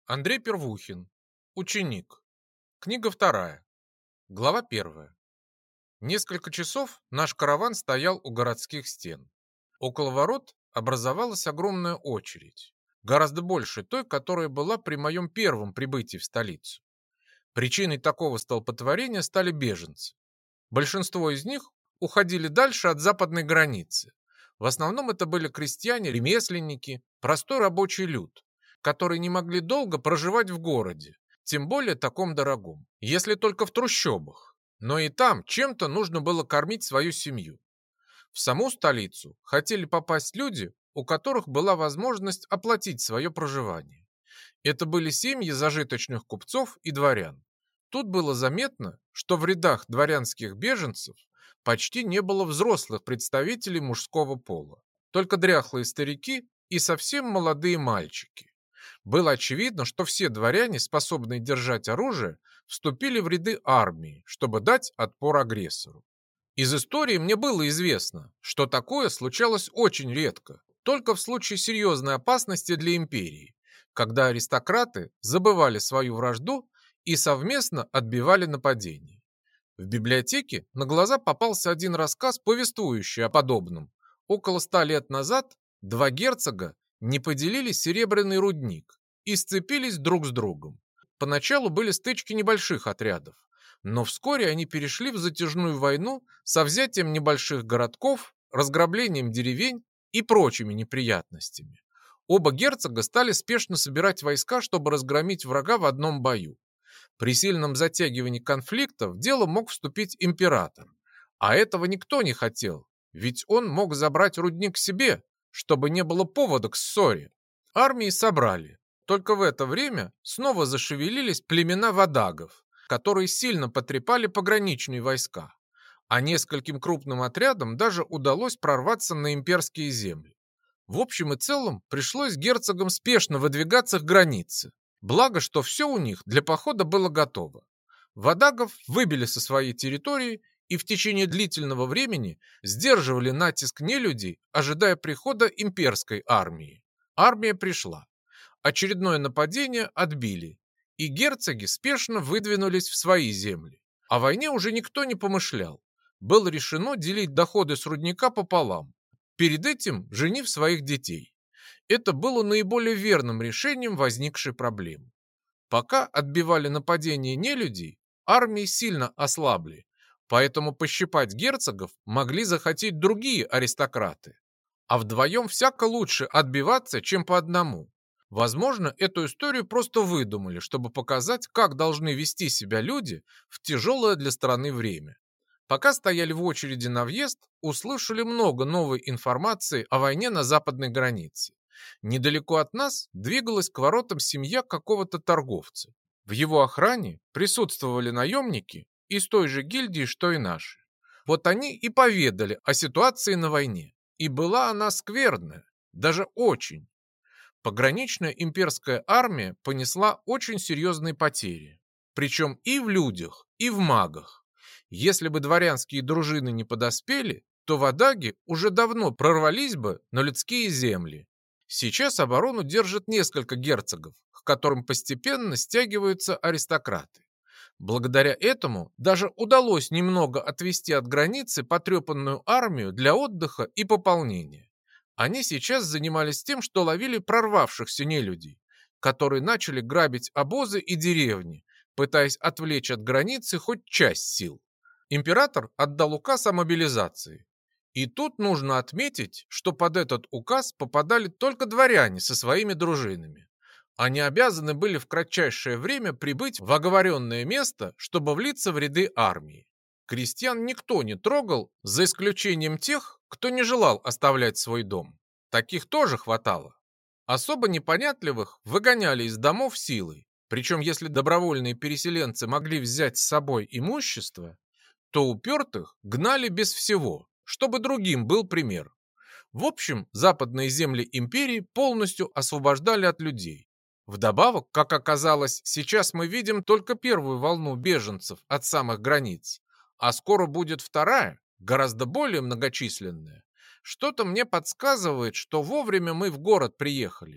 Андрей Первухин. Ученик. Книга вторая. Глава первая. Несколько часов наш караван стоял у городских стен. Около ворот образовалась огромная очередь, гораздо больше той, которая была при моем первом прибытии в столицу. Причиной такого столпотворения стали беженцы. Большинство из них уходили дальше от западной границы. В основном это были крестьяне, ремесленники, простой рабочий люд, которые не могли долго проживать в городе, тем более таком дорогом, если только в трущобах. Но и там чем-то нужно было кормить свою семью. В саму столицу хотели попасть люди, у которых была возможность оплатить свое проживание. Это были семьи зажиточных купцов и дворян. Тут было заметно, что в рядах дворянских беженцев почти не было взрослых представителей мужского пола, только дряхлые старики и совсем молодые мальчики. Было очевидно, что все дворяне, способные держать оружие, вступили в ряды армии, чтобы дать отпор агрессору. Из истории мне было известно, что такое случалось очень редко, только в случае серьезной опасности для империи, когда аристократы забывали свою вражду и совместно отбивали нападение. В библиотеке на глаза попался один рассказ, повествующий о подобном. Около 100 лет назад два герцога не поделили серебряный рудник и сцепились друг с другом. Поначалу были стычки небольших отрядов, но вскоре они перешли в затяжную войну со взятием небольших городков, разграблением деревень и прочими неприятностями. Оба герцога стали спешно собирать войска, чтобы разгромить врага в одном бою. При сильном затягивании конфликта в дело мог вступить император. А этого никто не хотел, ведь он мог забрать рудник себе, чтобы не было повода к ссоре. Армии собрали. Только в это время снова зашевелились племена вадагов, которые сильно потрепали пограничные войска. А нескольким крупным отрядам даже удалось прорваться на имперские земли. В общем и целом пришлось герцогам спешно выдвигаться к границе. Благо, что все у них для похода было готово. Вадагов выбили со своей территории и в течение длительного времени сдерживали натиск нелюдей, ожидая прихода имперской армии. Армия пришла. Очередное нападение отбили, и герцоги спешно выдвинулись в свои земли. О войне уже никто не помышлял. Было решено делить доходы с рудника пополам, перед этим женив своих детей. Это было наиболее верным решением возникшей проблемы. Пока отбивали нападение нелюдей, армии сильно ослабли, поэтому пощипать герцогов могли захотеть другие аристократы. А вдвоем всяко лучше отбиваться, чем по одному. Возможно, эту историю просто выдумали, чтобы показать, как должны вести себя люди в тяжелое для страны время. Пока стояли в очереди на въезд, услышали много новой информации о войне на западной границе. Недалеко от нас двигалась к воротам семья какого-то торговца. В его охране присутствовали наемники из той же гильдии, что и наши. Вот они и поведали о ситуации на войне. И была она скверная, даже очень. Пограничная имперская армия понесла очень серьезные потери. Причем и в людях, и в магах. Если бы дворянские дружины не подоспели, то вадаги уже давно прорвались бы на людские земли. Сейчас оборону держат несколько герцогов, к которым постепенно стягиваются аристократы. Благодаря этому даже удалось немного отвести от границы потрепанную армию для отдыха и пополнения. Они сейчас занимались тем, что ловили прорвавшихся нелюдей, которые начали грабить обозы и деревни, пытаясь отвлечь от границы хоть часть сил. Император отдал указ о мобилизации. И тут нужно отметить, что под этот указ попадали только дворяне со своими дружинами. Они обязаны были в кратчайшее время прибыть в оговоренное место, чтобы влиться в ряды армии. Крестьян никто не трогал, за исключением тех, кто не желал оставлять свой дом. Таких тоже хватало. Особо непонятливых выгоняли из домов силой. Причем если добровольные переселенцы могли взять с собой имущество, то упертых гнали без всего, чтобы другим был пример. В общем, западные земли империи полностью освобождали от людей. Вдобавок, как оказалось, сейчас мы видим только первую волну беженцев от самых границ, а скоро будет вторая, гораздо более многочисленная. Что-то мне подсказывает, что вовремя мы в город приехали.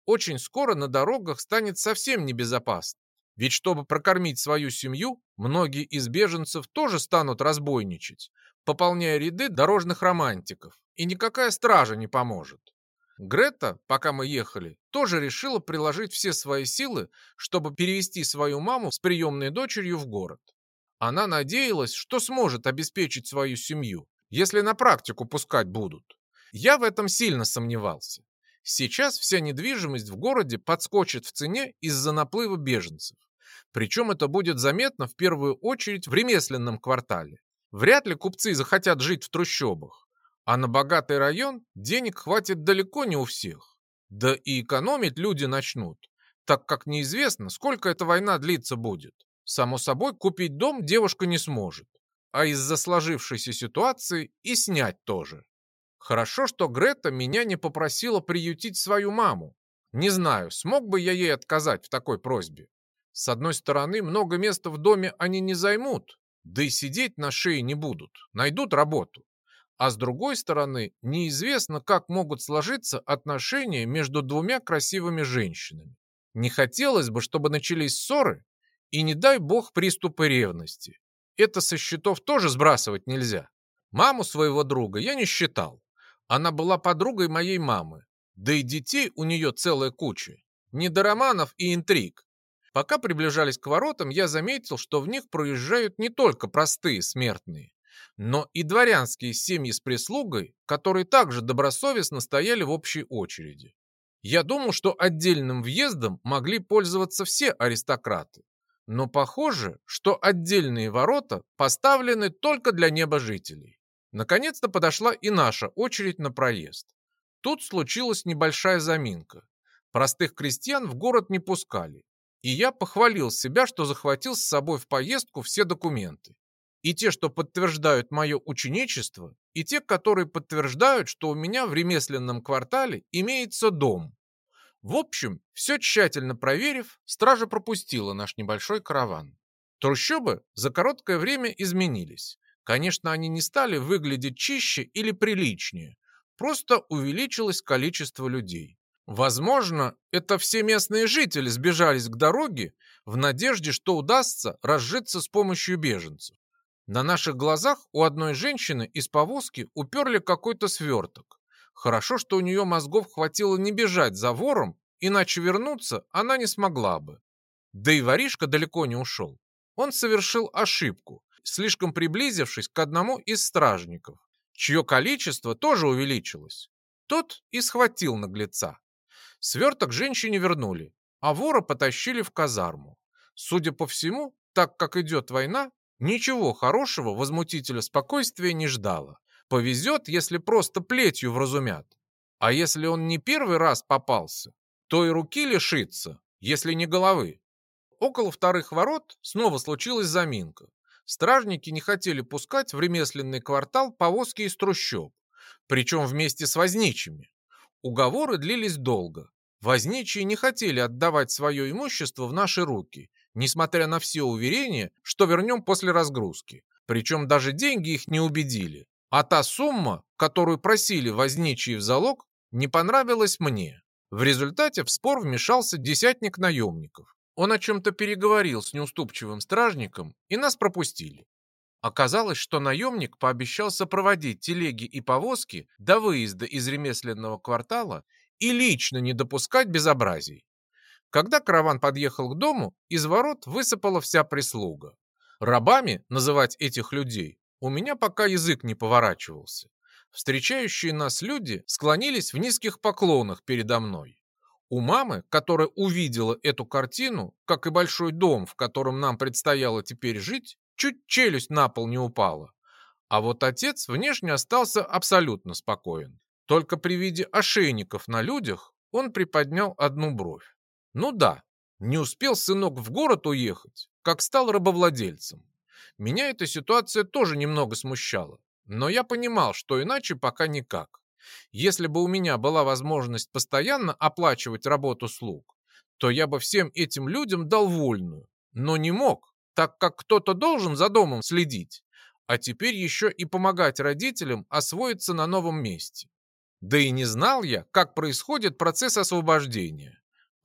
очень скоро на дорогах станет совсем небезопасно. Ведь чтобы прокормить свою семью, многие из беженцев тоже станут разбойничать, пополняя ряды дорожных романтиков, и никакая стража не поможет. Грета, пока мы ехали, тоже решила приложить все свои силы, чтобы перевести свою маму с приемной дочерью в город. Она надеялась, что сможет обеспечить свою семью, если на практику пускать будут. Я в этом сильно сомневался. Сейчас вся недвижимость в городе подскочит в цене из-за наплыва беженцев. Причем это будет заметно в первую очередь в ремесленном квартале. Вряд ли купцы захотят жить в трущобах. А на богатый район денег хватит далеко не у всех. Да и экономить люди начнут, так как неизвестно, сколько эта война длиться будет. Само собой, купить дом девушка не сможет, а из-за сложившейся ситуации и снять тоже. Хорошо, что Грета меня не попросила приютить свою маму. Не знаю, смог бы я ей отказать в такой просьбе. С одной стороны, много места в доме они не займут, да и сидеть на шее не будут, найдут работу. А с другой стороны, неизвестно, как могут сложиться отношения между двумя красивыми женщинами. Не хотелось бы, чтобы начались ссоры, и не дай бог приступы ревности. Это со счетов тоже сбрасывать нельзя. Маму своего друга я не считал. Она была подругой моей мамы. Да и детей у нее целая куча. Не до романов и интриг. Пока приближались к воротам, я заметил, что в них проезжают не только простые смертные, но и дворянские семьи с прислугой, которые также добросовестно стояли в общей очереди. Я думал, что отдельным въездом могли пользоваться все аристократы. Но похоже, что отдельные ворота поставлены только для небожителей. Наконец-то подошла и наша очередь на проезд. Тут случилась небольшая заминка. Простых крестьян в город не пускали. И я похвалил себя, что захватил с собой в поездку все документы. И те, что подтверждают мое ученичество, и те, которые подтверждают, что у меня в ремесленном квартале имеется дом. В общем, все тщательно проверив, стража пропустила наш небольшой караван. Трущобы за короткое время изменились. Конечно, они не стали выглядеть чище или приличнее, просто увеличилось количество людей. Возможно, это все местные жители сбежались к дороге в надежде, что удастся разжиться с помощью беженцев. На наших глазах у одной женщины из повозки уперли какой-то сверток. Хорошо, что у нее мозгов хватило не бежать за вором, иначе вернуться она не смогла бы. Да и воришка далеко не ушел. Он совершил ошибку, слишком приблизившись к одному из стражников, чье количество тоже увеличилось. Тот и схватил наглеца. Сверток женщине вернули, а вора потащили в казарму. Судя по всему, так как идет война, ничего хорошего возмутителя спокойствия не ждало. Повезет, если просто плетью вразумят. А если он не первый раз попался, то и руки лишится, если не головы. Около вторых ворот снова случилась заминка. Стражники не хотели пускать в ремесленный квартал повозки из трущоб, причем вместе с возничими. Уговоры длились долго. Возничие не хотели отдавать свое имущество в наши руки, несмотря на все уверения, что вернем после разгрузки. Причем даже деньги их не убедили. А та сумма, которую просили возничие в залог, не понравилась мне. В результате в спор вмешался десятник наемников. Он о чем-то переговорил с неуступчивым стражником, и нас пропустили. Оказалось, что наемник пообещал сопроводить телеги и повозки до выезда из ремесленного квартала и лично не допускать безобразий. Когда караван подъехал к дому, из ворот высыпала вся прислуга. Рабами называть этих людей у меня пока язык не поворачивался. Встречающие нас люди склонились в низких поклонах передо мной. У мамы, которая увидела эту картину, как и большой дом, в котором нам предстояло теперь жить, чуть челюсть на пол не упала. А вот отец внешне остался абсолютно спокоен. Только при виде ошейников на людях он приподнял одну бровь. Ну да, не успел сынок в город уехать, как стал рабовладельцем. Меня эта ситуация тоже немного смущала, но я понимал, что иначе пока никак. Если бы у меня была возможность постоянно оплачивать работу слуг, то я бы всем этим людям дал вольную, но не мог, так как кто-то должен за домом следить, а теперь еще и помогать родителям освоиться на новом месте. Да и не знал я, как происходит процесс освобождения.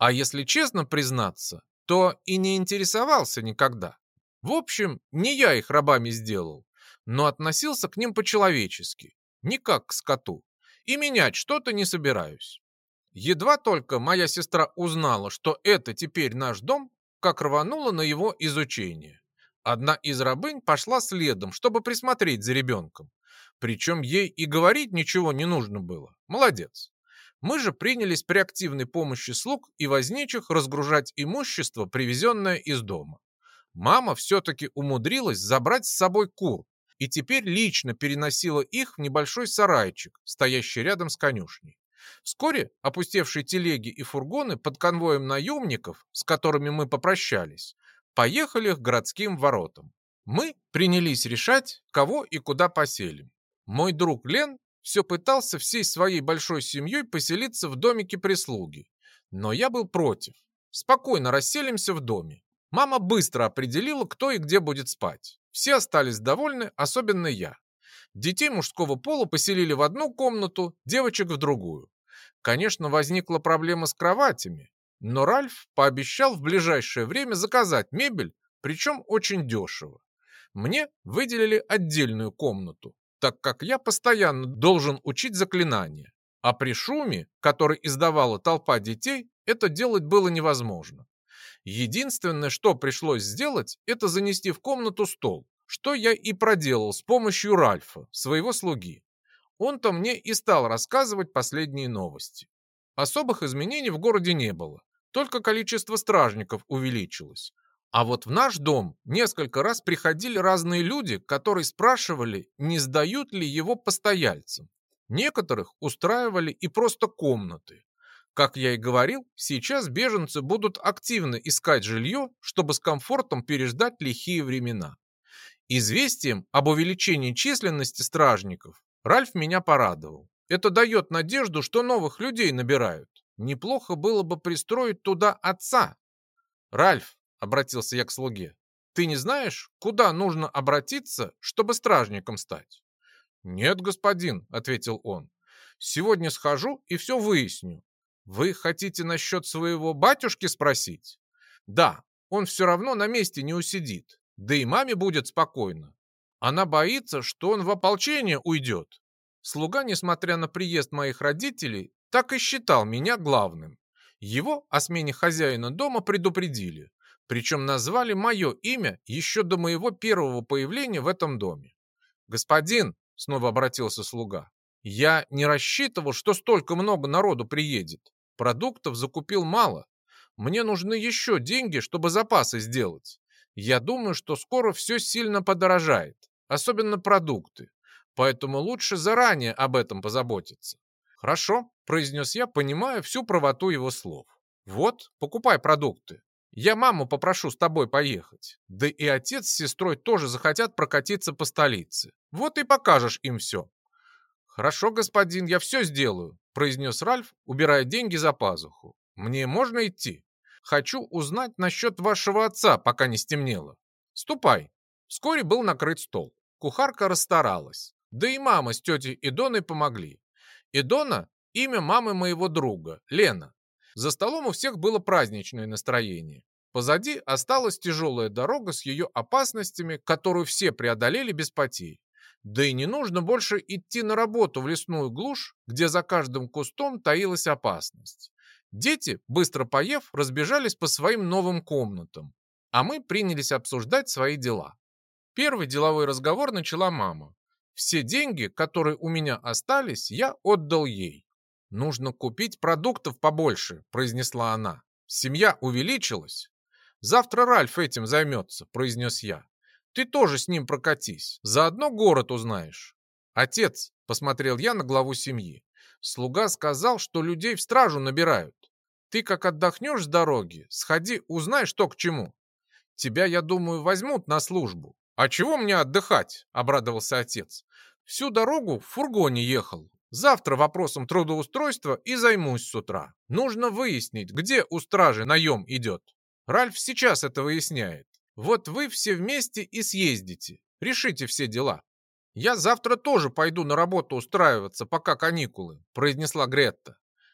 А если честно признаться, то и не интересовался никогда. В общем, не я их рабами сделал, но относился к ним по-человечески, не как к скоту, и менять что-то не собираюсь. Едва только моя сестра узнала, что это теперь наш дом, как рванула на его изучение. Одна из рабынь пошла следом, чтобы присмотреть за ребенком. Причем ей и говорить ничего не нужно было. Молодец. Мы же принялись при активной помощи слуг и возничих разгружать имущество, привезенное из дома. Мама все-таки умудрилась забрать с собой кур и теперь лично переносила их в небольшой сарайчик, стоящий рядом с конюшней. Вскоре опустевшие телеги и фургоны под конвоем наемников, с которыми мы попрощались, поехали к городским воротам. Мы принялись решать, кого и куда поселим. Мой друг Лен все пытался всей своей большой семьей поселиться в домике прислуги, но я был против. Спокойно расселимся в доме. Мама быстро определила, кто и где будет спать. Все остались довольны, особенно я. Детей мужского пола поселили в одну комнату, девочек в другую. Конечно, возникла проблема с кроватями, но Ральф пообещал в ближайшее время заказать мебель, причем очень дешево. Мне выделили отдельную комнату, так как я постоянно должен учить заклинания, а при шуме, который издавала толпа детей, это делать было невозможно. Единственное, что пришлось сделать, это занести в комнату стол, что я и проделал с помощью Ральфа, своего слуги. Он-то мне и стал рассказывать последние новости. Особых изменений в городе не было, только количество стражников увеличилось. А вот в наш дом несколько раз приходили разные люди, которые спрашивали, не сдают ли его постояльцам. Некоторых устраивали и просто комнаты. Как я и говорил, сейчас беженцы будут активно искать жилье, чтобы с комфортом переждать лихие времена. Известием об увеличении численности стражников Ральф меня порадовал. Это дает надежду, что новых людей набирают. Неплохо было бы пристроить туда отца. «Ральф», — обратился я к слуге, — «ты не знаешь, куда нужно обратиться, чтобы стражником стать?» «Нет, господин», — ответил он. «Сегодня схожу и все выясню. Вы хотите насчет своего батюшки спросить?» «Да, он все равно на месте не усидит, да и маме будет спокойно. Она боится, что он в ополчение уйдет». Слуга, несмотря на приезд моих родителей, так и считал меня главным. Его о смене хозяина дома предупредили, причем назвали мое имя еще до моего первого появления в этом доме. «Господин», — снова обратился слуга, — «я не рассчитывал, что столько много народу приедет. Продуктов закупил мало. Мне нужны еще деньги, чтобы запасы сделать. Я думаю, что скоро все сильно подорожает, особенно продукты. Поэтому лучше заранее об этом позаботиться». «Хорошо», — произнес я, понимая всю правоту его слов. «Вот, покупай продукты. Я маму попрошу с тобой поехать. Да и отец с сестрой тоже захотят прокатиться по столице. Вот и покажешь им все». «Хорошо, господин, я все сделаю», — произнес Ральф, убирая деньги за пазуху. «Мне можно идти? Хочу узнать насчет вашего отца, пока не стемнело». «Ступай». Вскоре был накрыт стол. Кухарка расстаралась. Да и мама с тетей Идоной помогли. Идона — имя мамы моего друга, Лена. За столом у всех было праздничное настроение. Позади осталась тяжелая дорога с ее опасностями, которую все преодолели без потерь. Да и не нужно больше идти на работу в лесную глушь, где за каждым кустом таилась опасность. Дети, быстро поев, разбежались по своим новым комнатам, а мы принялись обсуждать свои дела. Первый деловой разговор начала мама. Все деньги, которые у меня остались, я отдал ей. «Нужно купить продуктов побольше», — произнесла она. «Семья увеличилась». «Завтра Ральф этим займется», — произнес я. «Ты тоже с ним прокатись, заодно город узнаешь». «Отец», — посмотрел я на главу семьи, — «слуга сказал, что людей в стражу набирают. Ты как отдохнешь с дороги, сходи, узнай, что к чему. Тебя, я думаю, возьмут на службу». «А чего мне отдыхать?» — обрадовался отец. «Всю дорогу в фургоне ехал. Завтра вопросом трудоустройства и займусь с утра. Нужно выяснить, где у стражи наем идет. Ральф сейчас это выясняет. Вот вы все вместе и съездите. Решите все дела». «Я завтра тоже пойду на работу устраиваться, пока каникулы», — произнесла Гретта.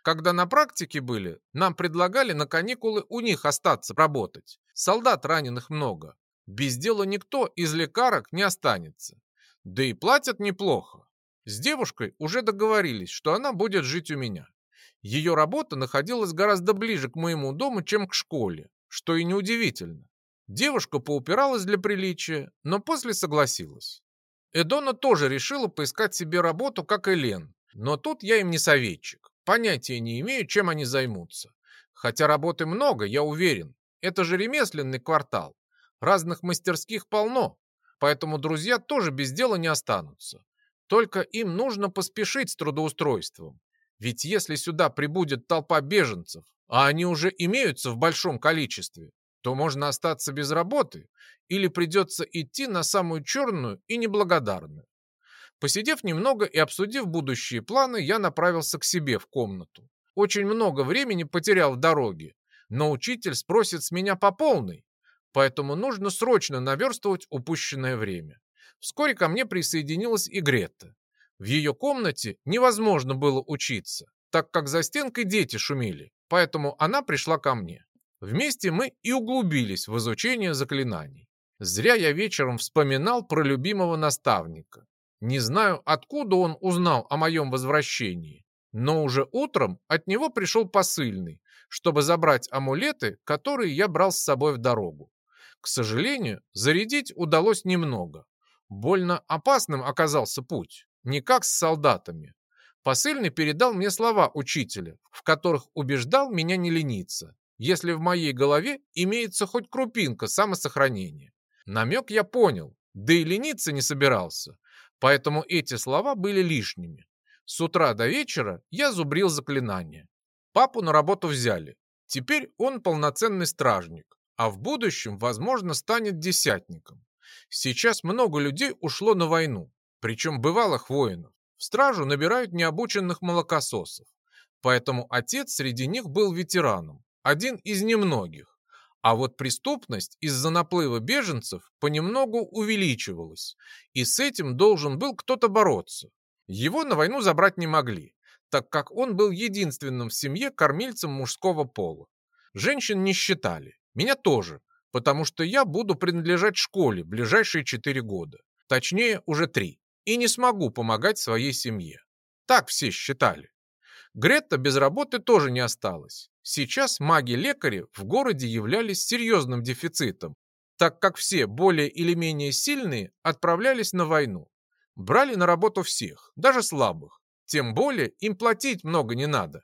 Когда на практике были, нам предлагали на каникулы у них остаться работать. Солдат раненых много. Без дела никто из лекарок не останется. Да и платят неплохо. С девушкой уже договорились, что она будет жить у меня. Ее работа находилась гораздо ближе к моему дому, чем к школе, что и неудивительно. Девушка поупиралась для приличия, но после согласилась. Эдона тоже решила поискать себе работу, как и Лен, но тут я им не советчик. Понятия не имею, чем они займутся. Хотя работы много, я уверен. Это же ремесленный квартал. Разных мастерских полно, поэтому друзья тоже без дела не останутся. Только им нужно поспешить с трудоустройством. Ведь если сюда прибудет толпа беженцев, а они уже имеются в большом количестве, то можно остаться без работы или придется идти на самую черную и неблагодарную. Посидев немного и обсудив будущие планы, я направился к себе в комнату. Очень много времени потерял в дороге, но учитель спросит с меня по полной, поэтому нужно срочно наверстывать упущенное время. Вскоре ко мне присоединилась и Гретта. В ее комнате невозможно было учиться, так как за стенкой дети шумели, поэтому она пришла ко мне. Вместе мы и углубились в изучение заклинаний. Зря я вечером вспоминал про любимого наставника. Не знаю, откуда он узнал о моем возвращении, но уже утром от него пришел посыльный, чтобы забрать амулеты, которые я брал с собой в дорогу. К сожалению, зарядить удалось немного. Больно опасным оказался путь, не как с солдатами. Посыльный передал мне слова учителя, в которых убеждал меня не лениться, если в моей голове имеется хоть крупинка самосохранения. Намек я понял, да и лениться не собирался, поэтому эти слова были лишними. С утра до вечера я зубрил заклинания. Папу на работу взяли. Теперь он полноценный стражник, а в будущем, возможно, станет десятником. Сейчас много людей ушло на войну, причем бывалых воинов. В стражу набирают необученных молокососов. Поэтому отец среди них был ветераном, один из немногих. А вот преступность из-за наплыва беженцев понемногу увеличивалась, и с этим должен был кто-то бороться. Его на войну забрать не могли, так как он был единственным в семье кормильцем мужского пола. Женщин не считали, меня тоже, потому что я буду принадлежать школе ближайшие 4 года, точнее уже 3, и не смогу помогать своей семье. Так все считали. Гретта без работы тоже не осталась. Сейчас маги-лекари в городе являлись серьезным дефицитом, так как все более или менее сильные отправлялись на войну. Брали на работу всех, даже слабых. Тем более им платить много не надо.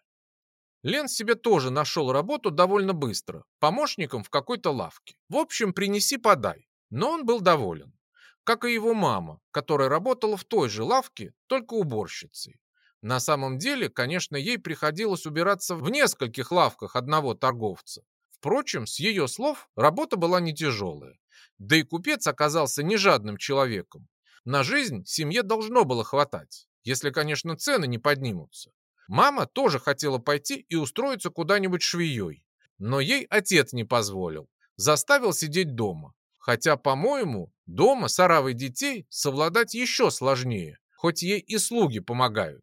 Лен себе тоже нашел работу довольно быстро, помощником в какой-то лавке. В общем, принеси-подай. Но он был доволен. Как и его мама, которая работала в той же лавке, только уборщицей. На самом деле, конечно, ей приходилось убираться в нескольких лавках одного торговца. Впрочем, с ее слов, работа была не тяжелая. Да и купец оказался не жадным человеком. На жизнь семье должно было хватать, если, конечно, цены не поднимутся. Мама тоже хотела пойти и устроиться куда-нибудь швеей, но ей отец не позволил, заставил сидеть дома. Хотя, по-моему, дома с оравой детей совладать еще сложнее, хоть ей и слуги помогают.